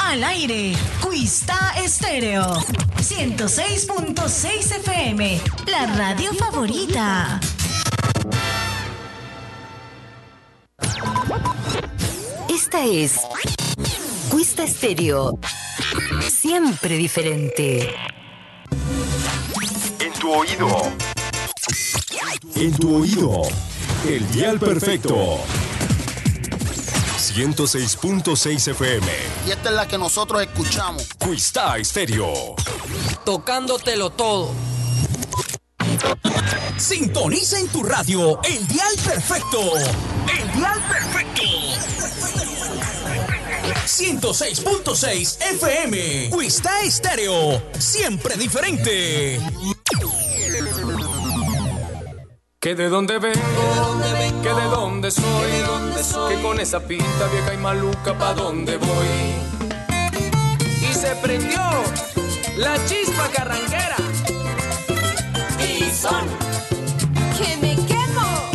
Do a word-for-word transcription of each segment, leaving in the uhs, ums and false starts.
Al aire, Quizta Estéreo, ciento seis punto seis F M, la radio favorita. Esta es Quizta Estéreo, siempre diferente. En tu oído. En tu oído. El dial perfecto. ciento seis punto seis F M. Y esta es la que nosotros escuchamos. Quizta Estéreo. Tocándotelo todo. Sintoniza en tu radio el dial perfecto. El dial perfecto. ciento seis punto seis F M. Quizta Estéreo. Siempre diferente. Que de dónde vengo, que de dónde soy, que con esa pinta vieja y maluca pa' dónde voy. Y se prendió la chispa carranquera. Y son que me quemo.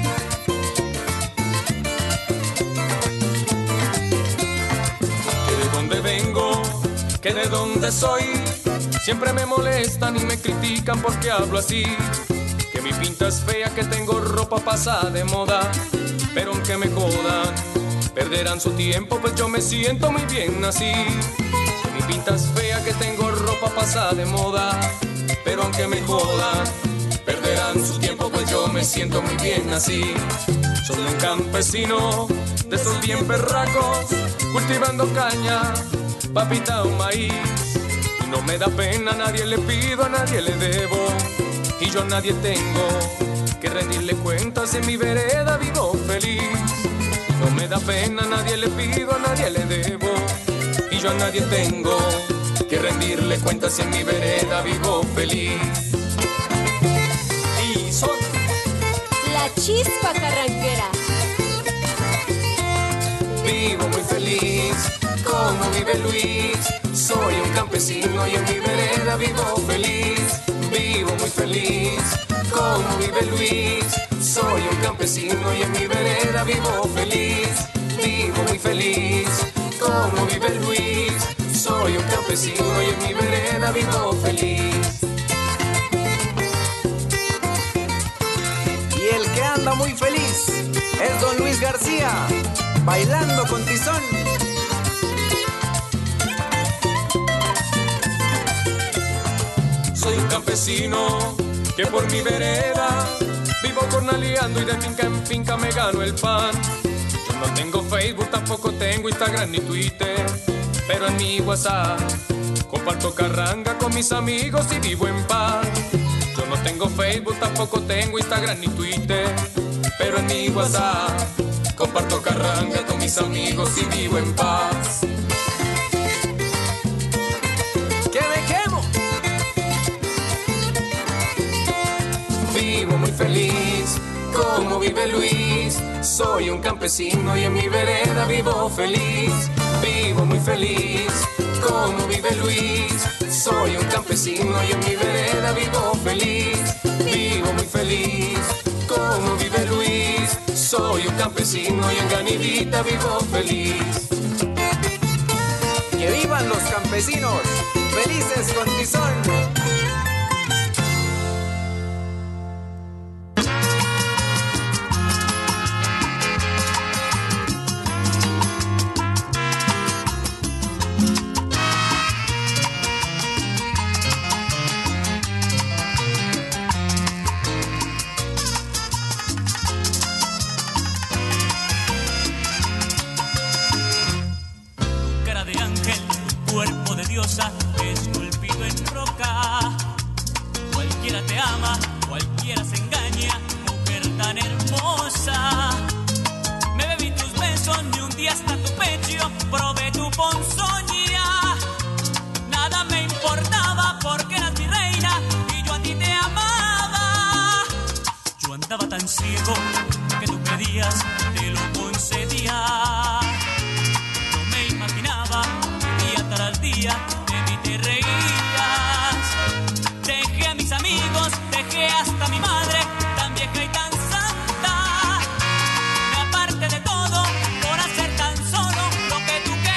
Que de dónde vengo, que de dónde soy, siempre me molestan y me critican porque hablo así. Que mi pinta es fea, que tengo ropa pasada de moda, pero aunque me jodan, perderán su tiempo, pues yo me siento muy bien así. Que mi pinta es fea, que tengo ropa pasada de moda, pero aunque me jodan, perderán su tiempo, pues yo me siento muy bien así. Soy un campesino de esos bien perracos, cultivando caña, papita o maíz. Y no me da pena, a nadie le pido, a nadie le debo. Y yo a nadie tengo que rendirle cuentas, en mi vereda vivo feliz. No me da pena, a nadie le pido, a nadie le debo. Y yo a nadie tengo que rendirle cuentas, en mi vereda vivo feliz. Y soy la chispa carranquera. Vivo muy feliz, como vive Luis. Soy un campesino y en mi vereda vivo feliz. Vivo muy feliz, como vive Luis. Soy un campesino y en mi vereda vivo feliz. Vivo muy feliz, como vive Luis. Soy un campesino y en mi vereda vivo feliz. Y el que anda muy feliz es don Luis García, bailando con tizón. Soy un campesino que por mi vereda vivo jornaleando y de finca en finca me gano el pan. Yo no tengo Facebook, tampoco tengo Instagram ni Twitter, pero en mi WhatsApp comparto carranga con mis amigos y vivo en paz. Yo no tengo Facebook, tampoco tengo Instagram ni Twitter, pero en mi WhatsApp comparto carranga con mis amigos y vivo en paz. ¡Que me quemo! Vivo muy feliz, como vive Luis. Soy un campesino y en mi vereda vivo feliz. Vivo muy feliz, como vive Luis. Soy un campesino y en mi vereda vivo feliz. Vivo muy feliz, como vive Luis. Soy un campesino y en Ganivita vivo feliz. ¡Que vivan los campesinos! ¡Felices con tizón! Esculpido en roca, cualquiera te ama, cualquiera se engaña, mujer tan hermosa. Me bebí tus besos, ni un día hasta tu pecho, probé tu ponzoña. Nada me importaba porque eras mi reina y yo a ti te amaba. Yo andaba tan ciego que tú pedías, te lo concedía. No me imaginaba que día tras día te reías. Dejé a mis amigos, dejé hasta mi madre, tan vieja y tan santa. Me aparté de todo por hacer tan solo lo que tú querías.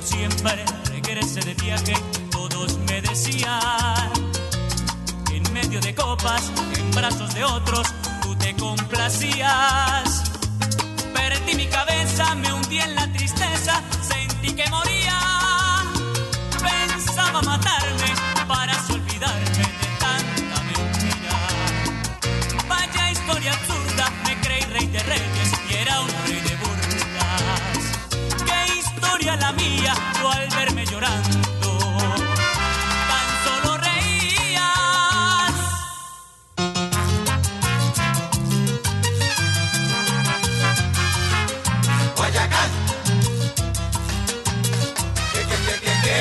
siempre regrese de viaje, todos me decían, en medio de copas, en brazos de otros, tú te complacías. Perdí mi cabeza, me hundí en la tristeza, sentí que moría. Pensaba matarme para así olvidarme de tanta mentira. Vaya historia absurda, me creí rey de reyes y era un rey de burlas. Qué historia la mía, tú al verme llorando tan solo reías. Guayacán. ¿Qué, qué, qué, qué, qué?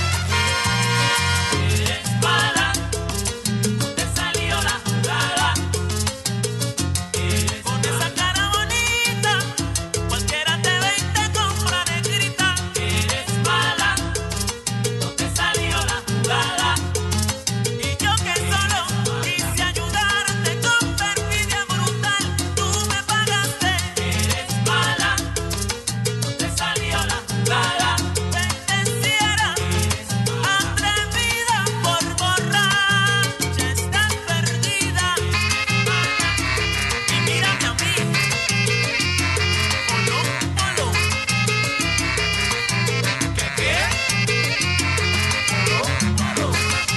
Eres mala, te salió la jugada. Eres con esa cara bonita, cualquiera te ve y te compra negrita. Eres mala, no te salió la jugada. Y yo que solo quise ayudarte con perfidia brutal, tú me pagaste. Eres mala, no te salió la jugada. Pendenciera, atrevida, por borracha estás perdida. Y mírame a mí, polo, polo. ¿Qué, qué? Polo, polo.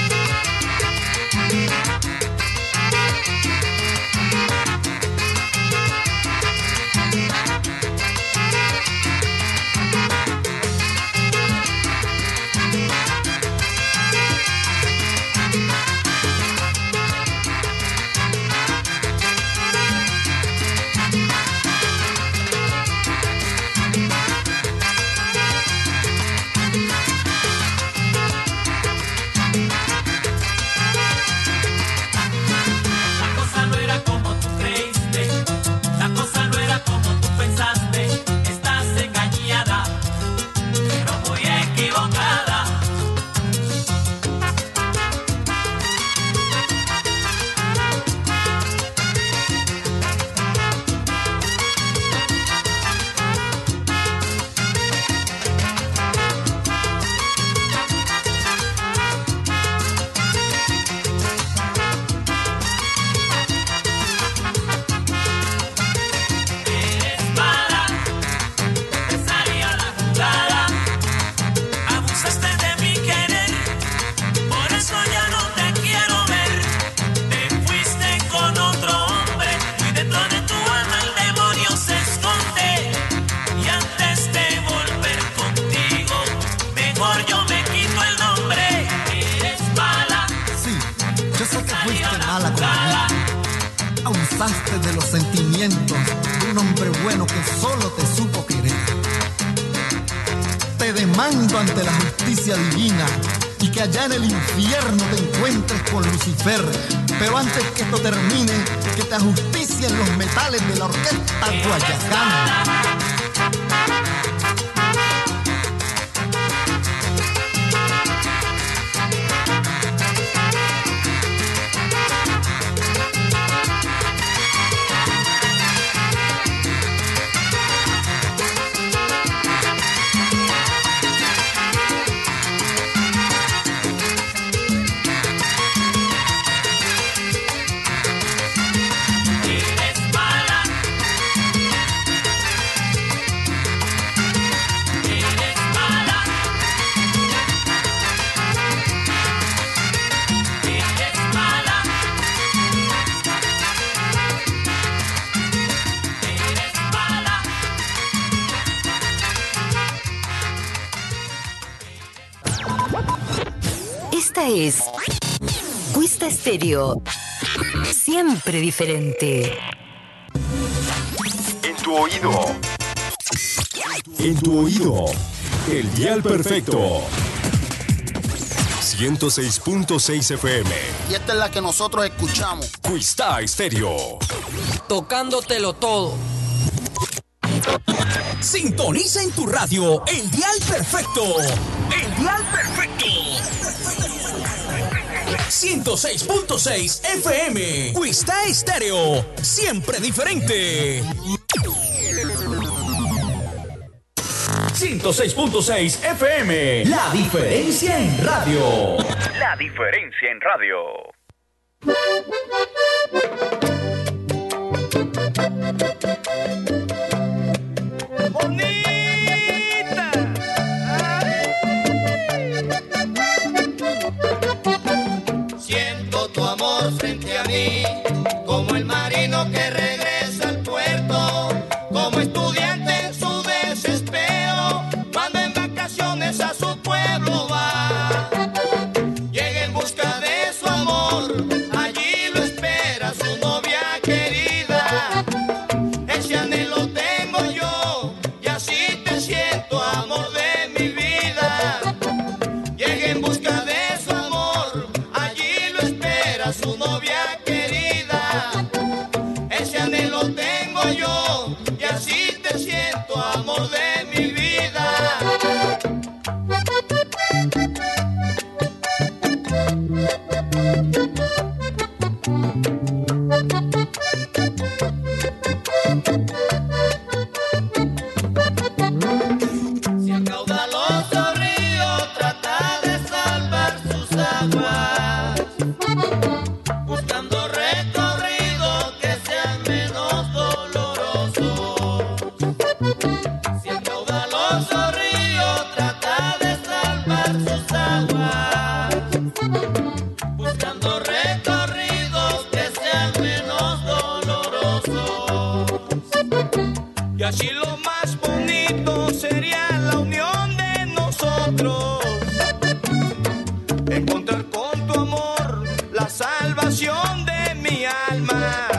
La cosa no era como tú creíste, la cosa no era como tú pensaste. Estás engañada, pero muy equivocada. Eres mala, te salió la jugada. Abusaste de mi querer, por eso ya no te quiero ver. Te fuiste con otro hombre y dentro de tu alma el demonio se esconde. Y antes de volver contigo, mejor yo me quito el nombre. Eres mala, Sí, yo sé que salió fuiste la mala jugada. conmigo. Abusaste de los sentimientos de un hombre bueno que solo te supo querer. Te demando ante la justicia divina y que allá en el infierno te encuentres con Lucifer. Pero antes que esto termine, que te ajusticien los metales de la orquesta Guayacán. Eres mala, eres mala, eres mala, eres mala. Esta es Cuesta Estéreo. Siempre diferente. En tu oído. En tu oído. El dial perfecto. ciento seis punto seis F M. Y esta es la que nosotros escuchamos. Quista Estéreo. Tocándotelo todo. Sintoniza en tu radio el dial perfecto. El dial perfecto. ciento seis punto seis F M. Quista Estéreo. Siempre diferente. ciento seis punto seis F M. La diferencia en radio. La diferencia en radio. Bonita. Siento tu amor frente a mí, como el marino que regresa al puerto, como estudiante en su desespero, cuando en vacaciones a su pueblo va. Llega en busca de su amor, allí lo espera su novia querida. Ese anhelo tengo yo, y así te siento, amor de mi vida. Llega en busca de su amor, allí lo espera su novia querida. Ese anhelo tengo yo, y así te siento, amor de mi vida. Si el caudaloso río trata de salvar sus aguas, buscando recorridos que sean menos dolorosos. Si el caudaloso río trata de salvar sus aguas, buscando recorridos que sean menos dolorosos. Y así lo más bonito sería la unión de nosotros, encontrar con tu amor la salvación de mi alma.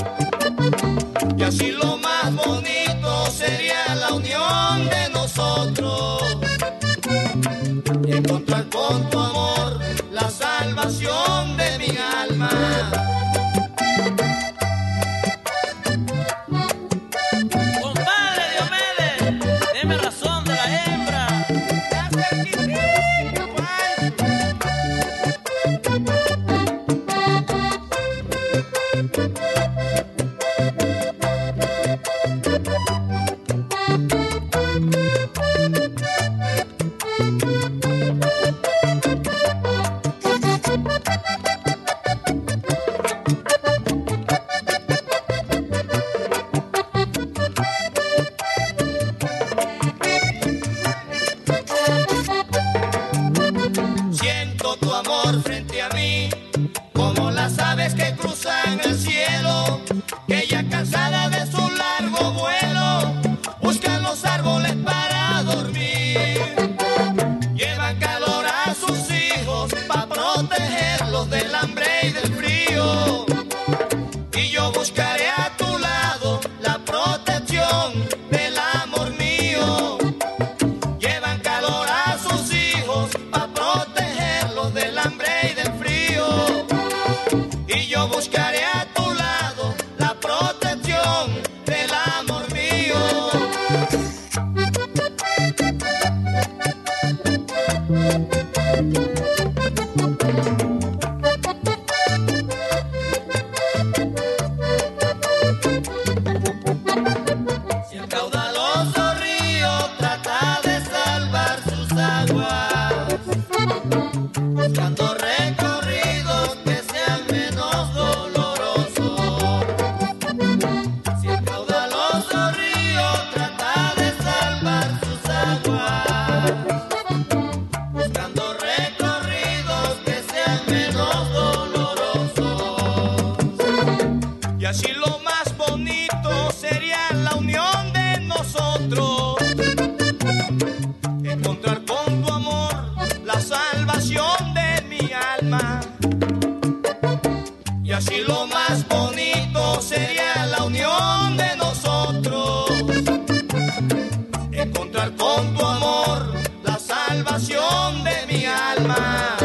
Y así lo más bonito sería la unión de nosotros, encontrar con tu amor la salvación de mi alma. Compadre Diomedes, deme razón de la hembra. Siento tu amor frente a mí, como las aves que cruzan el cielo, que ya cansada de su largo vuelo, buscan los árboles para dormir. Llevan calor a sus hijos para protegerlos del hambre y del frío. Y yo buscaré a tu lado la protección del amor mío. Llevan calor a sus hijos para protegerlos del hambre y del frío. Y yo buscaré a tu lado la protección del amor mío. Si el caudaloso río trata de salvar sus aguas, buscando recorridos que sean menos dolorosos. Si el caudaloso río trata de salvar sus aguas, buscando recorridos que sean menos dolorosos. Y así lo más bonito sería la unión de nosotros, encontrar con tu amor la salvación de mi alma. Y así lo más bonito sería la unión de nosotros, encontrar con tu amor la salvación de mi alma.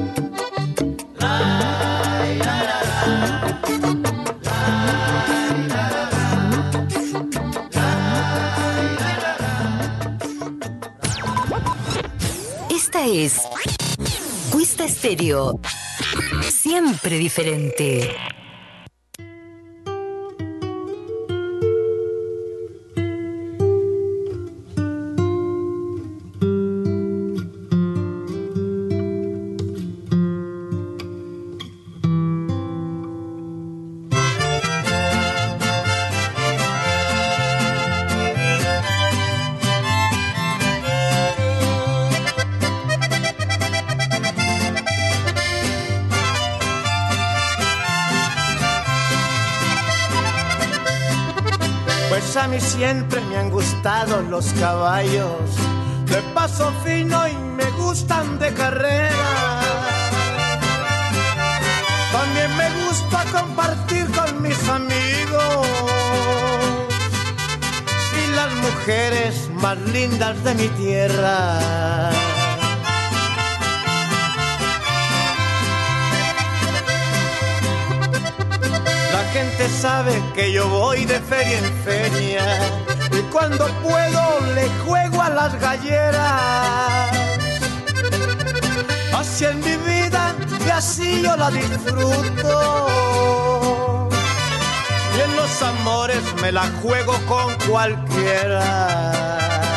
Esta es Quista Estéreo. Siempre diferente. a mí siempre me han gustado los caballos de paso fino y me gustan de carrera. También me gusta compartir con mis amigos y las mujeres más lindas de mi tierra. La gente sabe que yo voy de feria en feria y cuando puedo le juego a las galleras. Así es mi vida y así yo la disfruto. Y en los amores me la juego con cualquiera.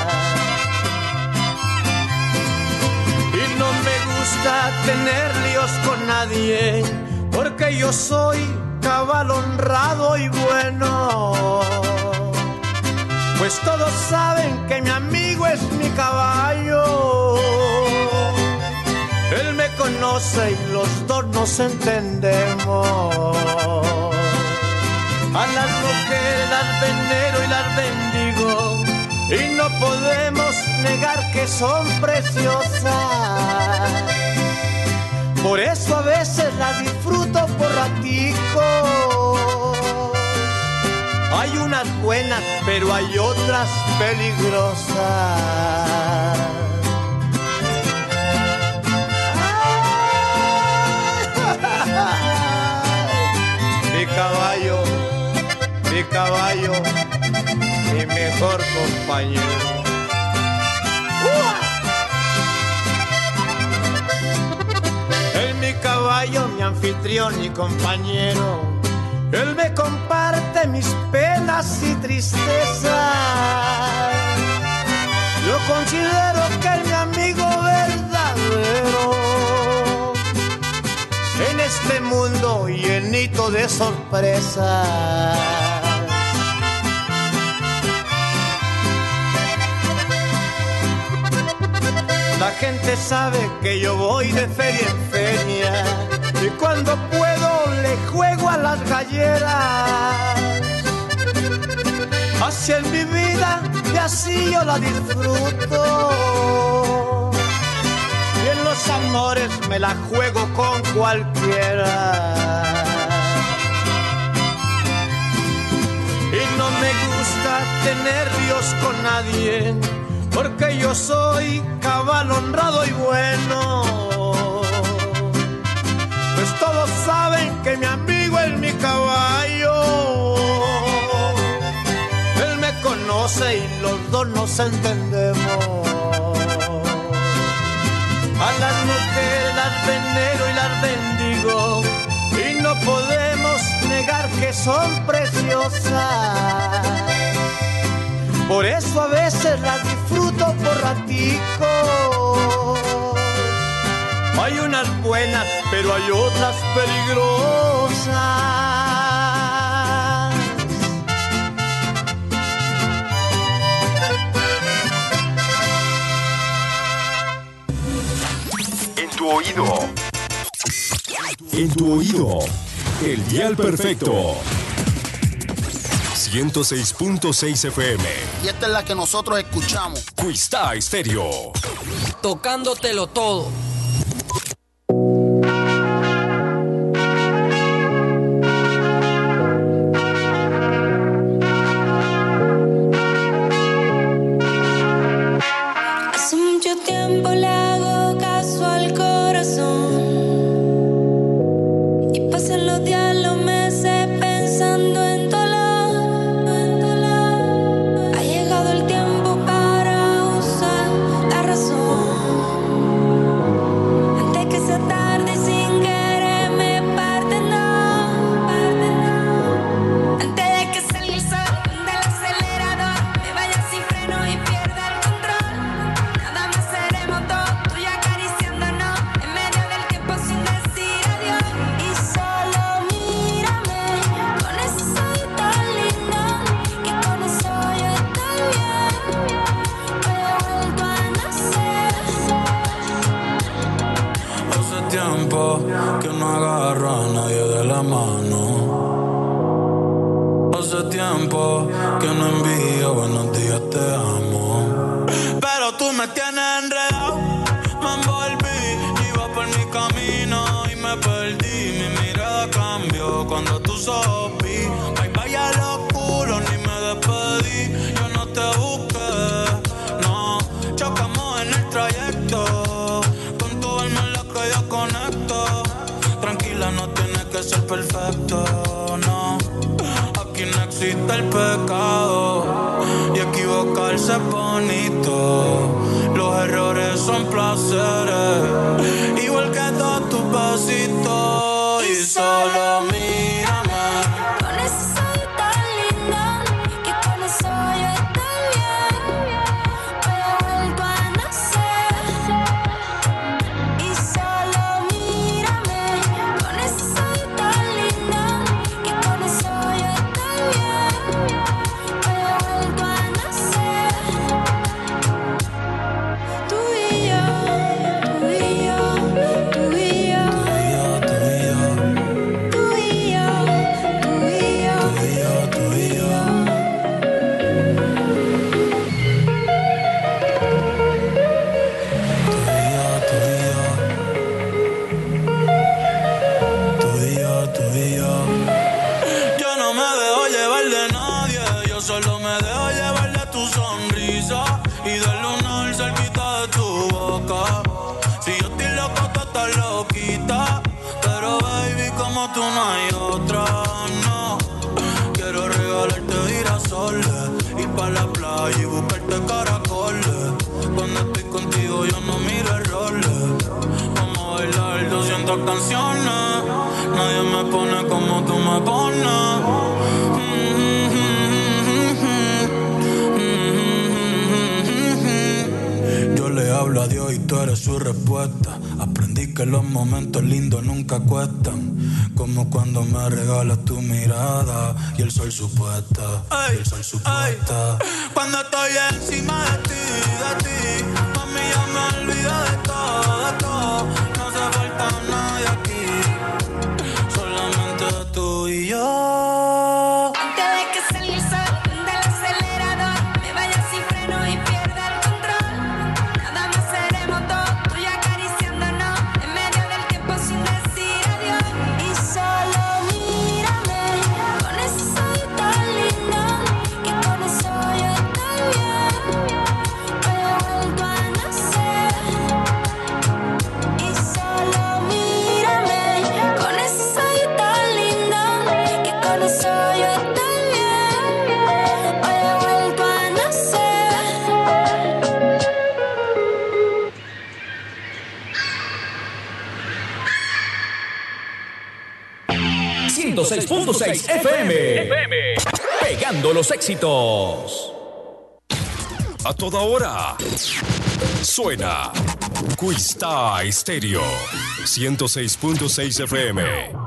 Y no me gusta tener líos con nadie, porque yo soy cabal honrado y bueno. Pues todos saben que mi amigo es mi caballo. Él me conoce y los dos nos entendemos. A las mujeres las venero y las bendigo, y no podemos negar que son preciosas. Por eso a veces las disfruto por ratico. Hay unas buenas, pero hay otras peligrosas. Mi caballo, mi caballo, mi mejor compañero. Él mi caballo, mi anfitrión y compañero. Él me comparte mis penas y tristezas. Yo considero que es mi amigo verdadero. En este mundo llenito de sorpresas. La gente sabe que yo voy de feria en feria y cuando puedo le juego a las galleras. Así es mi vida y así yo la disfruto. Y en los amores me la juego con cualquiera. Y no me gusta tener líos con nadie, porque yo soy cabal honrado y bueno. Pues todos saben que mi amigo es mi caballo. Él me conoce y los dos nos entendemos. A las mujeres las venero y las bendigo, y no podemos negar que son preciosas. Por eso a veces las disfruto por ratico. Hay unas buenas, pero hay otras peligrosas. En tu oído. En tu oído. El dial perfecto. ciento seis punto seis F M. Y esta es la que nosotros escuchamos. Quizá Estéreo. Tocándotelo todo. Hace mucho tiempo le hago caso al corazón y pasan los días, los meses pensando en que no agarro a nadie de la mano. Hace tiempo que no envío todavía te amo. Pero tú me tienes enredado, me envolví, iba por mi camino y me perdí. Mi mirada cambió cuando tú sopí. Ay, vaya los culos, ni me despedí. Yo no te busqué, no. Chocamos en el trayecto, con tu alma en la que yo conecto. Tranquila, no tienes que ser perfecto, no. Aquí no existe el pecado y equivocarse es bonito. Los errores son placeres, igual que todos tus besitos. Y solo mírame con ese soy tan lindo que con eso yo estoy bien. Hoy vuelvo a nacer. Y solo mírame con ese soy tan lindo que con eso yo estoy bien. Hoy vuelvo a nacer. Tú y yo, tú y yo, tú y yo, tú y yo, tú y yo, tú y yo, tú y yo. Tú y yo, tú y yo. Yo no me dejo llevar de nadie, yo solo me dejo llevar de tu sonrisa y del lunar cerquita de tu boca. Si yo estoy loco, tú estás loquita, pero baby, como tú no hay otra, no. Quiero regalarte girasoles, ir pa' la playa y buscarte caracoles. Cuando estoy contigo yo no miro errores. Vamos a bailar doscientas canciones, nadie me pone como tú me pones. Yo le hablo a Dios y tú eres su respuesta. Aprendí que los momentos lindos nunca cuestan, como cuando me regalas tu mirada y el sol supuesta, y el sol supuesta. Cuando estoy encima de ti, de ti, mami, ya me olvido de todo, de todo. No hace falta nadie aquí, solamente tú y yo. Antes de que salga el sol del acelerador, me vaya sin freno y pierda el control. Nada más seremos dos, tú y yo acariciándonos en medio del tiempo sin decir adiós. Y solo mírame con ese soy tan lindo que con eso yo estoy bien. Hoy vuelvo a nacer. Y solo mírame con ese soy tan lindo que con eso yo estoy bien. Hoy vuelvo a nacer. ciento seis punto seis F M. Pegando los éxitos. A toda hora. Suena Quizta Estéreo ciento seis punto seis F M.